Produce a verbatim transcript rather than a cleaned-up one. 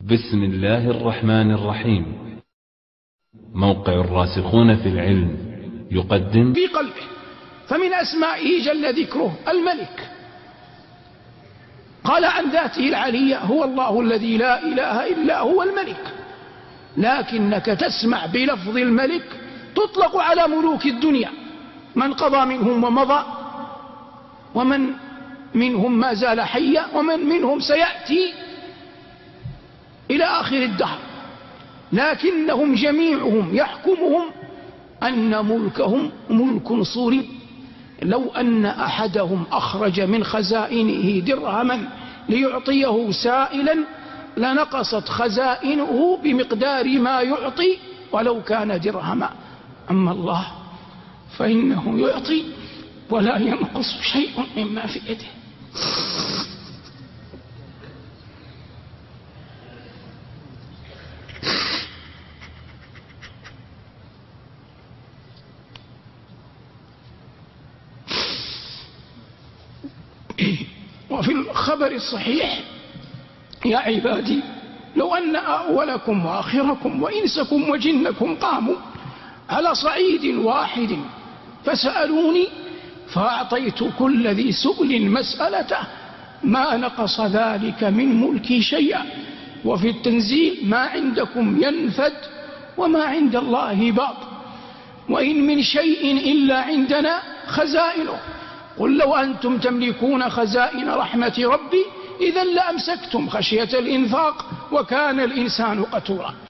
بسم الله الرحمن الرحيم. موقع الراسخون في العلم يقدم في قلبه. فمن أسمائه جل ذكره الملك. قال عن ذاته العلية: هو الله الذي لا إله إلا هو الملك. لكنك تسمع بلفظ الملك تطلق على ملوك الدنيا، من قضى منهم ومضى، ومن منهم ما زال حيا، ومن منهم سيأتي إلى آخر الدهر. لكنهم جميعهم يحكمهم أن ملكهم ملك صوري. لو أن أحدهم أخرج من خزائنه درهما ليعطيه سائلا لنقصت خزائنه بمقدار ما يعطي ولو كان درهما. أما الله فإنه يعطي ولا ينقص شيء مما في يده. وفي الخبر الصحيح: يا عبادي لو أن أولكم وآخركم وإنسكم وجنكم قاموا على صعيد واحد فسألوني فأعطيت كل ذي سؤل مسألته ما نقص ذلك من ملكي شيئا. وفي التنزيل: ما عندكم ينفد وما عند الله باق، وإن من شيء إلا عندنا خزائنه. قل لو أنتم تملكون خزائن رحمة ربي إذا لأمسكتم خشية الإنفاق وكان الإنسان قتورا.